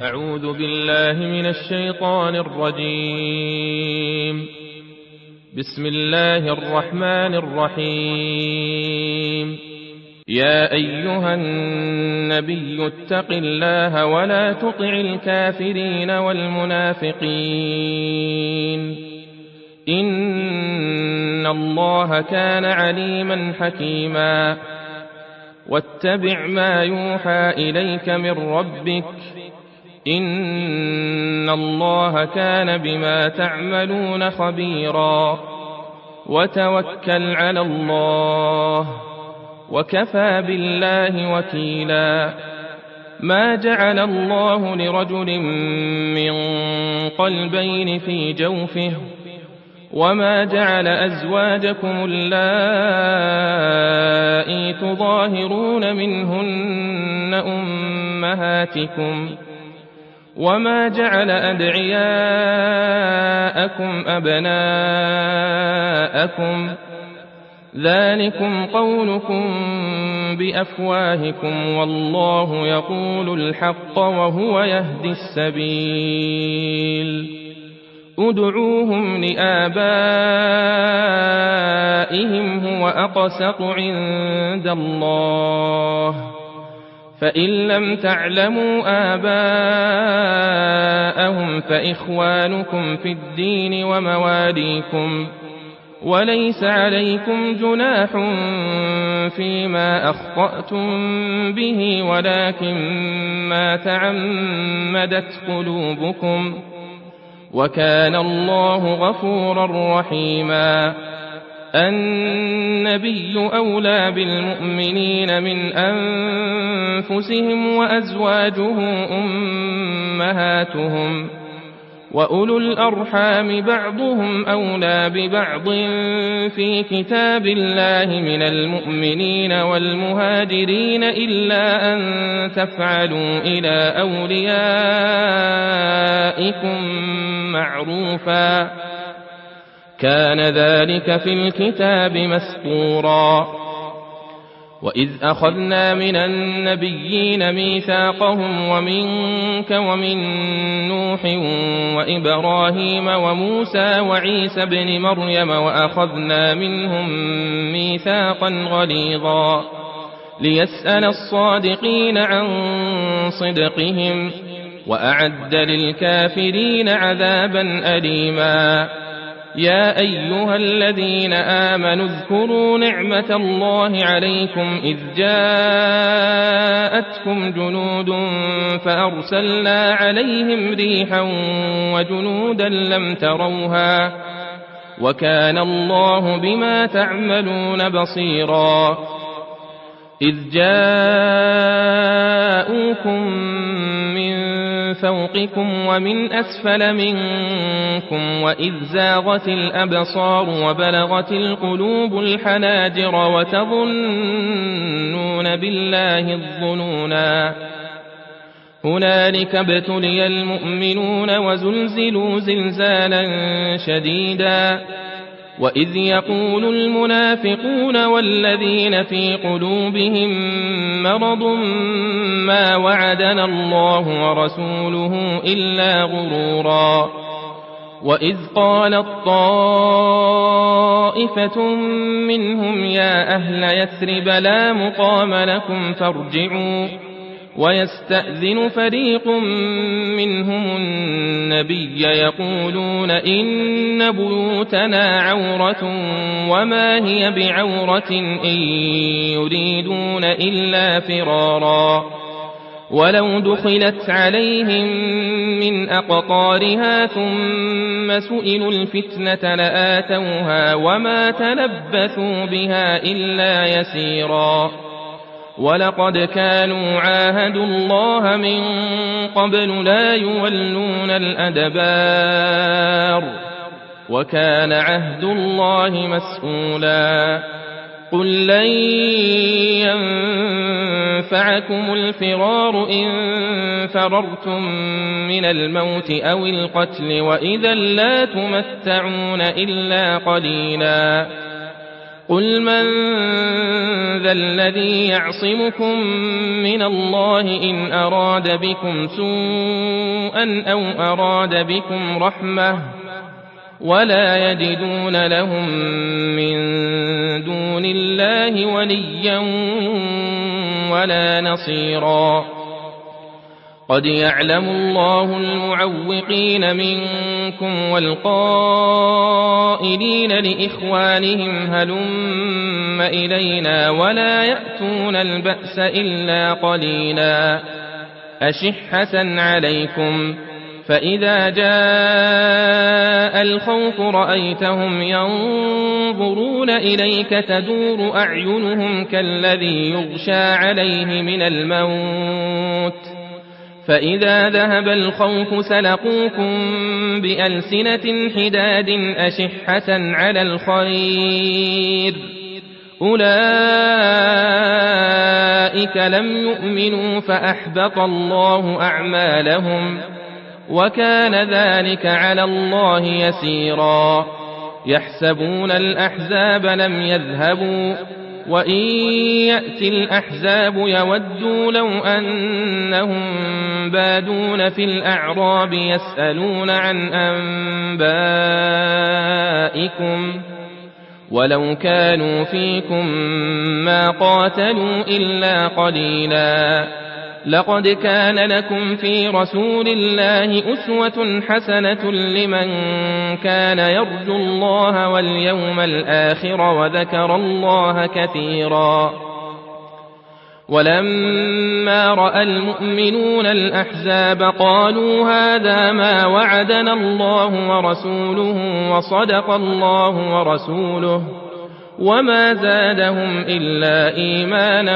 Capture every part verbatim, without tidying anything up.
أعوذ بالله من الشيطان الرجيم. بسم الله الرحمن الرحيم. يا أيها النبي اتق الله ولا تطع الكافرين والمنافقين إن الله كان عليما حكيما. واتبع ما يوحى إليك من ربك إن الله كان بما تعملون خبيرا. وتوكل على الله وكفى بالله وكيلا. ما جعل الله لرجل من قلبين في جوفه وما جعل أزواجكم اللائي تظاهرون منهن أمهاتكم وما جعل أدعياءكم أبناءكم ذلكم قولكم بأفواهكم والله يقول الحق وهو يهدي السبيل. ادعوهم لآبائهم هو أقسط عند الله فإن لم تعلموا آباءهم فإخوانكم في الدين ومواليكم وليس عليكم جناح فيما أخطأتم به ولكن ما تعمدت قلوبكم وكان الله غفورا رحيما. النبي أولى بالمؤمنين من أنفسهم وأزواجه أمهاتهم وأولو الأرحام بعضهم أولى ببعض في كتاب الله من المؤمنين والمهاجرين إلا أن تفعلوا إلى أوليائكم معروفا كان ذلك في الكتاب مسطورا. وإذ أخذنا من النبيين ميثاقهم ومنك ومن نوح وإبراهيم وموسى وعيسى ابن مريم وأخذنا منهم ميثاقا غليظا ليسأل الصادقين عن صدقهم وأعد للكافرين عذابا أليما. يا أيها الذين آمنوا اذكروا نعمة الله عليكم إذ جاءتكم جنود فأرسلنا عليهم ريحا وجنودا لم تروها وكان الله بما تعملون بصيرا. إذ جاءوكم من فوقكم ومن أسفل منكم وإذ زاغت الأبصار وبلغت القلوب الحناجر وتظنون بالله الظنونا. هنالك ابتلي المؤمنون وزلزلوا زلزالا شديدا. وإذ يقول المنافقون والذين في قلوبهم مرض ما وعدنا الله ورسوله إلا غرورا. وإذ قالت طائفة منهم يا أهل يثرب لا مقام لكم فارجعوا ويستأذن فريق منهم النبي يقولون إن بيوتنا عورة وما هي بعورة إن يريدون إلا فرارا. ولو دخلت عليهم من أقطارها ثم سئلوا الفتنة لآتوها وما تلبثوا بها إلا يسيرا. ولقد كانوا عاهدوا الله من قبل لا يولون الأدبار وكان عهد الله مسؤولا. قل لن ينفعكم الفرار إن فررتم من الموت أو القتل وإذا لا تمتعون إلا قليلا. قل من ذا الذي يعصمكم من الله إن أراد بكم سوءا أو أراد بكم رحمة ولا يجدون لهم من دون الله وليا ولا نصيرا قد يعلم الله المعوقين منكم والقائلين لإخوانهم هلم إلينا ولا يأتون البأس إلا قليلا أشحة عليكم فإذا جاء الخوف رأيتهم ينظرون إليك تدور أعينهم كالذي يغشى عليه من الموت فإذا ذهب الخوف سلقوكم بألسنة حداد أشحة على الخير أولئك لم يؤمنوا فأحبط الله أعمالهم وكان ذلك على الله يسيرا يحسبون الأحزاب لم يذهبوا وإن يأتي الأحزاب يودوا لو أنهم بادون في الأعراب يسألون عن أنبائكم ولو كانوا فيكم ما قاتلوا إلا قليلا لقد كان لكم في رسول الله أسوة حسنة لمن كان يرجو الله واليوم الآخر وذكر الله كثيرا ولما رأى المؤمنون الأحزاب قالوا هذا ما وعدنا الله ورسوله وصدق الله ورسوله وما زادهم إلا إيمانا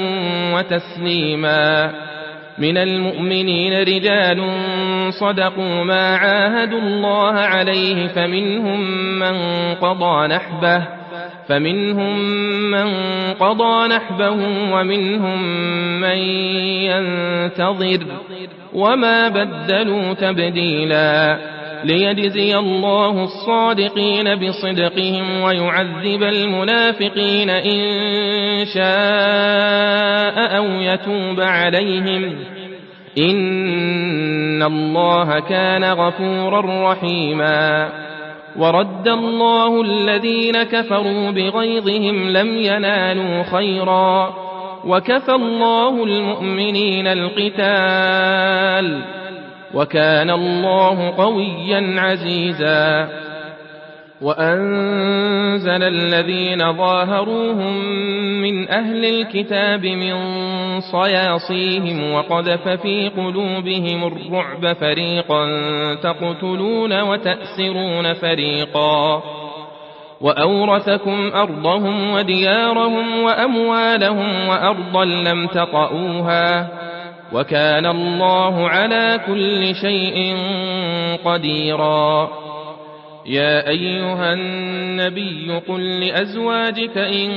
وتسليما من المؤمنين رجال صدقوا ما عاهدوا الله عليه فمنهم من قضى نحبه فمنهم من قضى نحبه ومنهم من ينتظر وما بدلوا تبديلا ليجزي الله الصادقين بصدقهم ويعذب المنافقين إن شاء أو يتوب عليهم إن الله كان غفورا رحيما ورد الله الذين كفروا بغيظهم لم ينالوا خيرا وكفى الله المؤمنين القتال وكان الله قويا عزيزا وأنزل الذين ظاهروهم من أهل الكتاب من صياصيهم وقذف في قلوبهم الرعب فريقا تقتلون وتأسرون فريقا وأورثكم أرضهم وديارهم وأموالهم وأرضا لم تطئوها وكان الله على كل شيء قديرا يا أيها النبي قل لأزواجك إن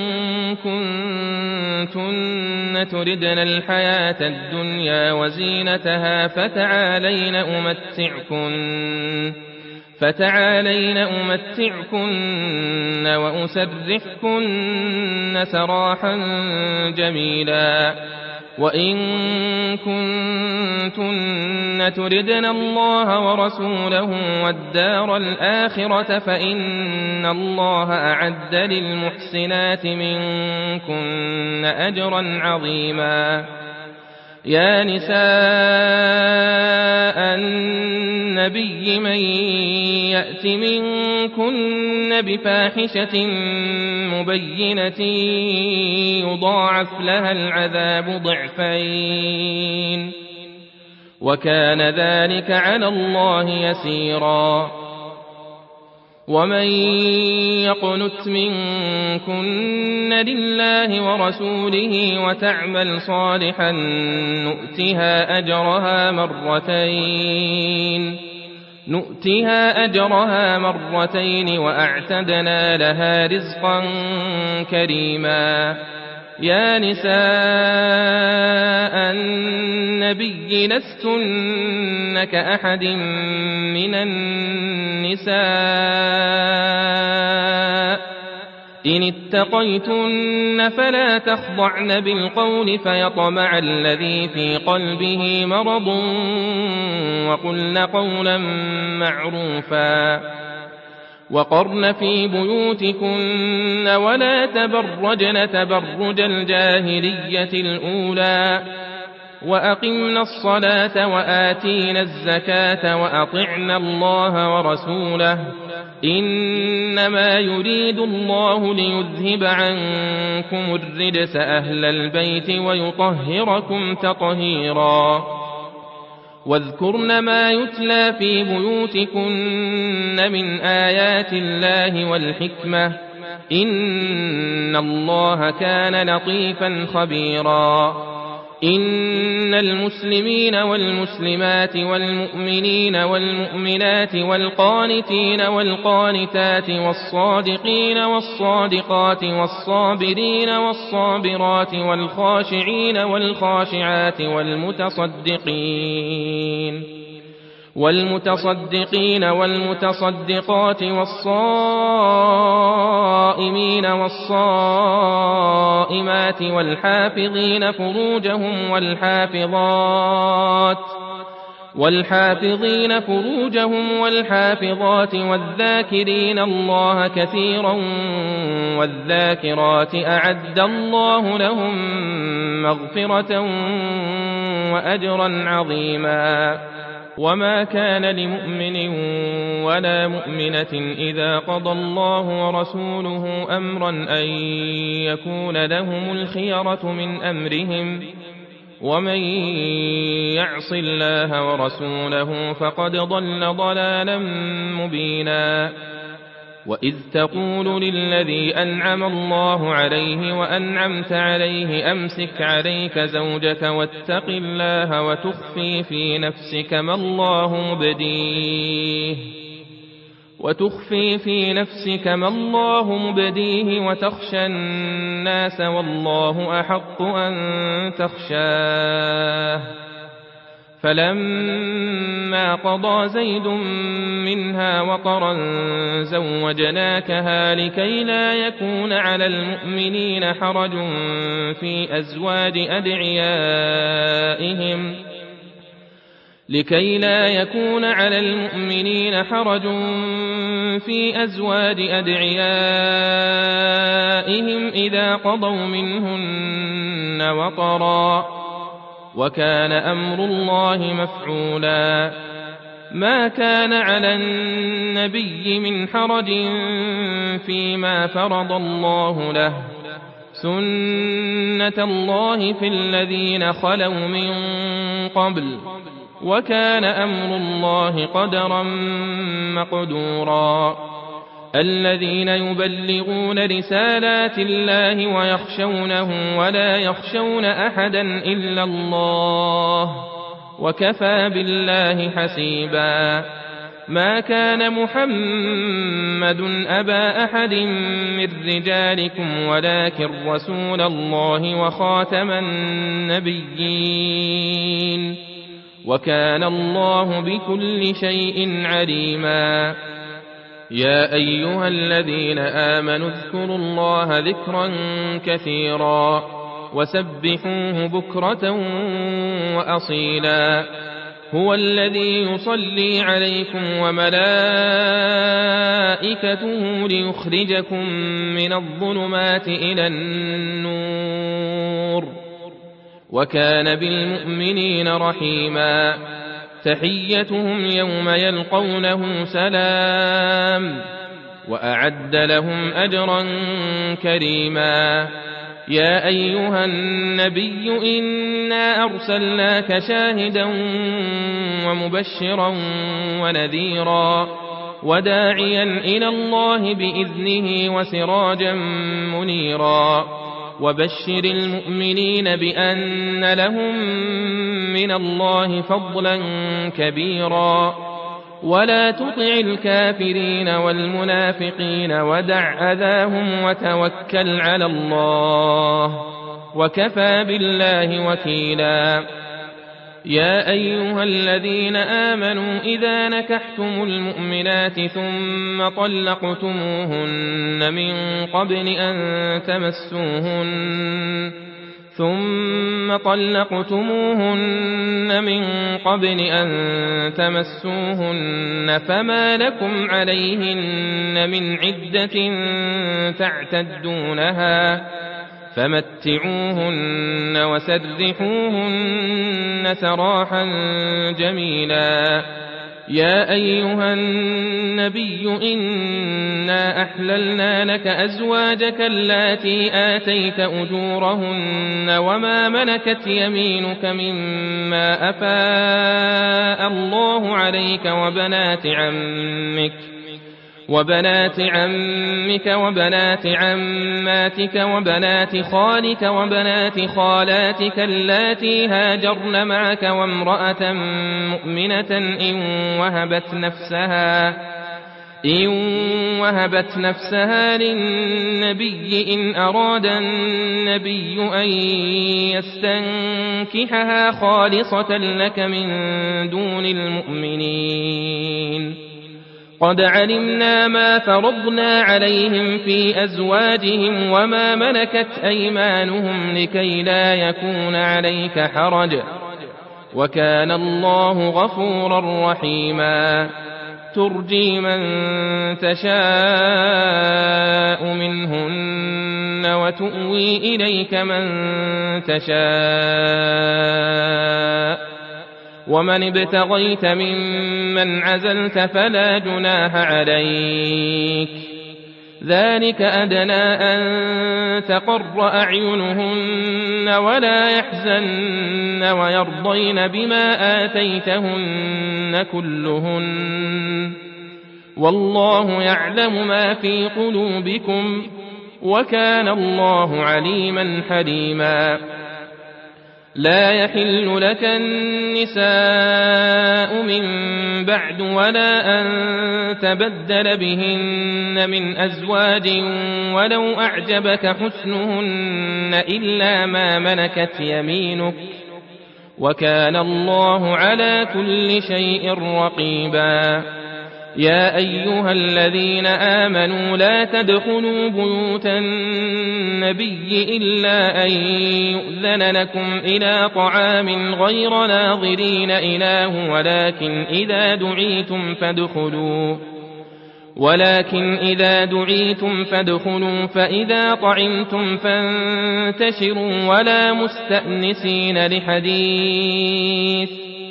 كنتن تردن الحياة الدنيا وزينتها فتعالين أمتعكن فتعالين أمتعكن وأسرحكن سراحا جميلا وإن كنتن تردن الله ورسوله والدار الآخرة فإن الله أعد للمحسنات منكن أجرا عظيما يا نساء النبي من يأت منكن بفاحشة مبينة يضاعف لها العذاب ضعفين وكان ذلك على الله يسيرا ومن يقنت منكن لله ورسوله وتعمل صالحا نؤتها أجرها مرتين نؤتها أجرها مرتين وأعتدنا لها رزقا كريما يا نساء النبي لستن كأحد من النساء إن اتقيتن فلا تخضعن بالقول فيطمع الذي في قلبه مرض وقلن قولا معروفا وقرن في بيوتكن ولا تبرجن تبرج الجاهلية الأولى وأقمنا الصلاة وآتينا الزكاة وأطعنا الله ورسوله إنما يريد الله ليذهب عنكم الرجس أهل البيت ويطهركم تطهيرا واذكرن ما يتلى في بيوتكن من آيات الله والحكمة إن الله كان لطيفا خبيرا إن المسلمين والمسلمات والمؤمنين والمؤمنات والقانتين والقانتات والصادقين والصادقات والصابرين والصابرات والخاشعين والخاشعات والمتصدقين والمتصدقين والمتصدقات والصائمين والصائمات والحافظين فروجهم والحافظات والحافظين فروجهم والحافظات والذاكرين الله كثيرا والذاكرات أعد الله لهم مغفرة وأجرا عظيما وما كان لمؤمن ولا مؤمنة إذا قضى الله ورسوله أمرا أن يكون لهم الخيرة من أمرهم ومن يعص الله ورسوله فقد ضل ضلالا مبينا وإذ تقول للذي أنعم الله عليه وأنعمت عليه أمسك عليك زوجك واتق الله وتخفي في نفسك ما الله مبديه وتخفي في نفسك ما الله مبديه وتخشى الناس والله أحق أن تخشاه فلما قضى زيد منها وطرا زوجناكها لكي لا يكون على المؤمنين حرج في أزواج أدعيائهم لكي لا يكون على المؤمنين حرج في أزواج أدعيائهم إذا قضوا منهن وطرا وكان أمر الله مفعولا ما كان على النبي من حرج فيما فرض الله له سنة الله في الذين خلوا من قبل وكان أمر الله قدرا مقدورا الذين يبلغون رسالات الله ويخشونه ولا يخشون أحدا إلا الله وكفى بالله حسيبا ما كان محمد أبا أحد من رجالكم ولكن رسول الله وخاتم النبيين وكان الله بكل شيء عليما يا أيها الذين آمنوا اذكروا الله ذكرا كثيرا وسبحوه بكرة وأصيلا هو الذي يصلي عليكم وملائكته ليخرجكم من الظلمات إلى النور وكان بالمؤمنين رحيما تحيتهم يوم يلقونه سلام وأعد لهم أجرا كريما يا أيها النبي إنا أرسلناك شاهدا ومبشرا ونذيرا وداعيا إلى الله بإذنه وسراجا منيرا وبشر المؤمنين بأن لهم من الله فضلا كبيرا ولا تطع الكافرين والمنافقين ودع أذاهم وتوكل على الله وكفى بالله وكيلا يا أيها الذين آمنوا إذا نكحتم المؤمنات ثم طلقتموهن من قبل أن تمسوهن ثم طلقتموهن من قبل أن تمسوهن فما لكم عليهن من عدة تعتدونها فمتعوهن وسرحوهن سراحا جميلا. يا أيها النبي إنا أحللنا لك أزواجك اللاتي آتيت أجورهن وما ملكت يمينك مما أفاء الله عليك وبنات عمك وبنات عمك وبنات عماتك وبنات خالك وبنات خالاتك اللاتي هاجرن معك وامرأة مؤمنة إن وهبت نفسها إن وهبت نفسها للنبي إن أراد النبي أن يستنكحها خالصة لك من دون المؤمنين. قد علمنا ما فرضنا عليهم في أزواجهم وما ملكت أيمانهم لكي لا يكون عليك حرج وكان الله غفورا رحيما. ترجي من تشاء منهن وتؤوي إليك من تشاء ومن ابتغيت ممن عزلت فلا جناح عليك ذلك أدنى أن تقر أعينهن ولا يحزن ويرضين بما آتيتهن كلهن والله يعلم ما في قلوبكم وكان الله عليما حليما. لا يحل لك النساء من بعد ولا أن تبدل بهن من أزواج ولو أعجبك حسنهن إلا ما ملكت يمينك وكان الله على كل شيء رقيبا. يا أيها الذين آمنوا لا تدخلوا بيوت النبي إلا أن يؤذن لكم إلى طعام غير ناظرين إناه ولكن إذا دعيتم فادخلوا ولكن إذا دعيتم فادخلوا فإذا طعمتم فانتشروا ولا مستأنسين لحديث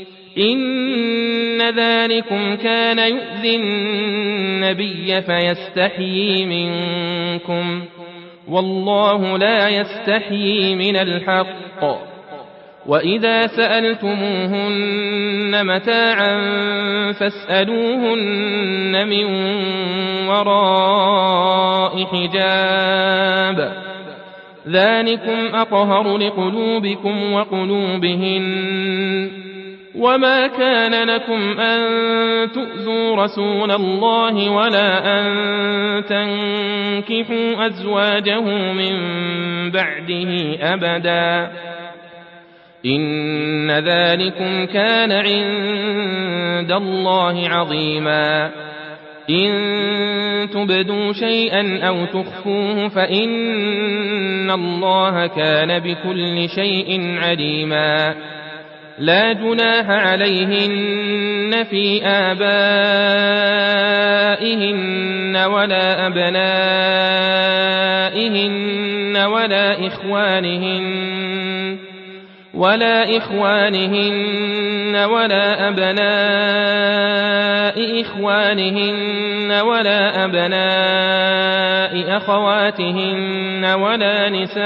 إن ذلكم كان يؤذي النبي فيستحيي منكم والله لا يستحيي من الحق. وإذا سألتموهن متاعا فاسألوهن من وراء حجاب ذلكم أطهر لقلوبكم وقلوبهن. وما كان لكم أن تؤذوا رسول الله ولا أن تنكحوا أزواجه من بعده أبدا إن ذلكم كان عند الله عظيما. إن تبدوا شيئا أو تخفوه فإن الله كان بكل شيء عليما. لا جناح عليهن في آبائهن ولا أبنائهن ولا إخوانهن ولا إخوانهن ولا أبناء إخوانهن ولا أبناء أخواتهن ولا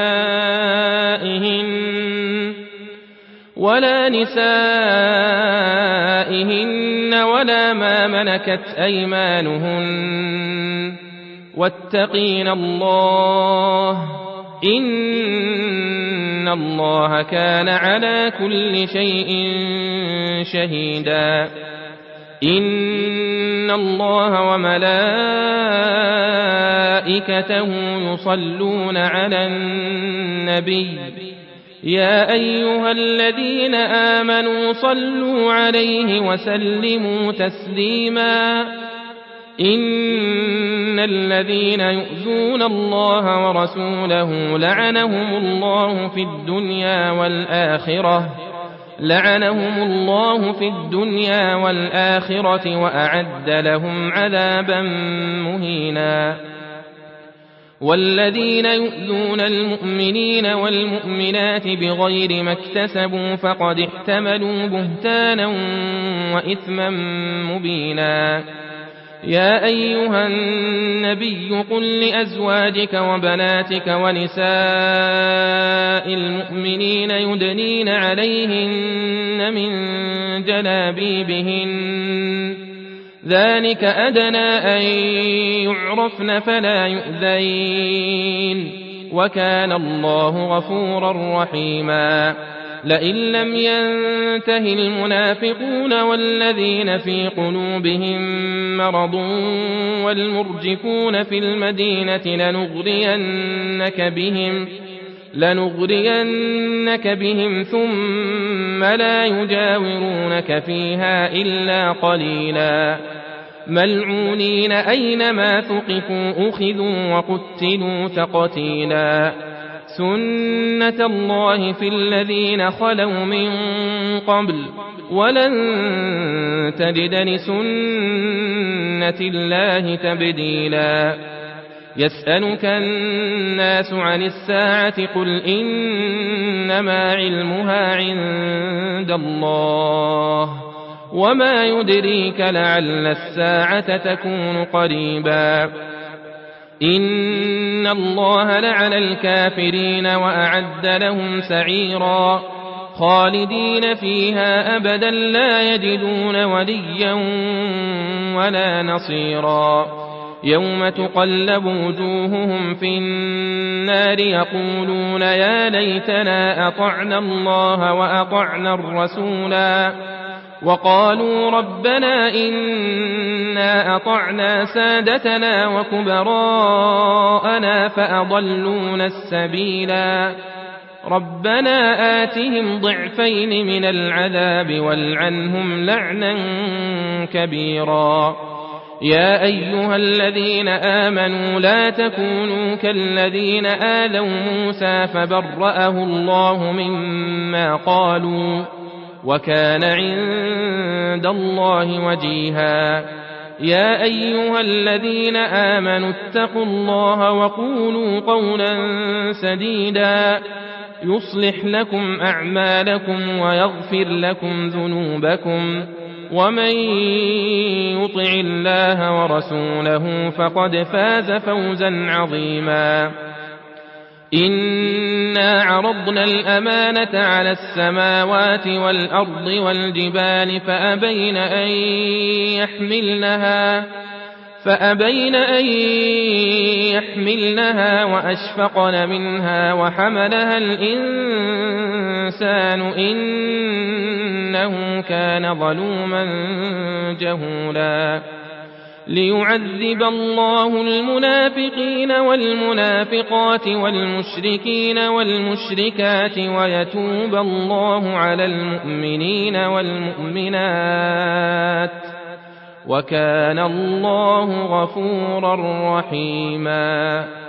نسائهن ولا نسائهن ولا ما ملكت أيمانهن واتقين الله إن الله كان على كل شيء شهيدا. إن الله وملائكته يصلون على النبي يا أيها الذين آمنوا صلوا عليه وسلموا تسليما إن الذين يؤذون الله ورسوله لعنهم الله في الدنيا والآخرة لعنهم الله في الدنيا والآخرة وأعد لهم عذابا مهينا والذين يؤذون المؤمنين والمؤمنات بغير ما اكتسبوا فقد احتملوا بهتانا وإثما مبينا يا أيها النبي قل لأزواجك وبناتك ونساء المؤمنين يدنين عليهن من جلابيبهن ذلك أدنى أن يعرفن فلا يؤذين وكان الله غفورا رحيما لئن لم ينته المنافقون والذين في قلوبهم مرض والمرجفون في المدينة لنغرينك بهم لنغرينك بهم ثم لا يجاورونك فيها إلا قليلا ملعونين أينما ثقفوا أخذوا وقتلوا تقتيلا سنة الله في الذين خلوا من قبل ولن تجد لسنة الله تبديلا يسألك الناس عن الساعة قل إنما علمها عند الله وما يدريك لعل الساعة تكون قريبا إن الله لعن الكافرين وأعد لهم سعيرا خالدين فيها أبدا لا يجدون وليا ولا نصيرا يوم تقلب وجوههم في النار يقولون يا ليتنا أطعنا الله وأطعنا الرسولا وقالوا ربنا إنا أطعنا سادتنا وكبراءنا فأضلونا السبيلا ربنا آتهم ضعفين من العذاب والعنهم لعنا كبيرا يا أيها الذين آمنوا لا تكونوا كالذين آذوا موسى فبرأه الله مما قالوا وكان عند الله وجيها يا أيها الذين آمنوا اتقوا الله وقولوا قولا سديدا يصلح لكم أعمالكم ويغفر لكم ذنوبكم ومن يطع الله ورسوله فقد فاز فوزا عظيما إنا عرضنا الأمانة على السماوات والأرض والجبال فأبين أن يحملنها فأبين أن يحملنها وأشفقن منها وحملها الإنسان إنه كان ظلوما جهولا ليعذب الله المنافقين والمنافقات والمشركين والمشركات ويتوب الله على المؤمنين والمؤمنات وكان الله غفورا رحيما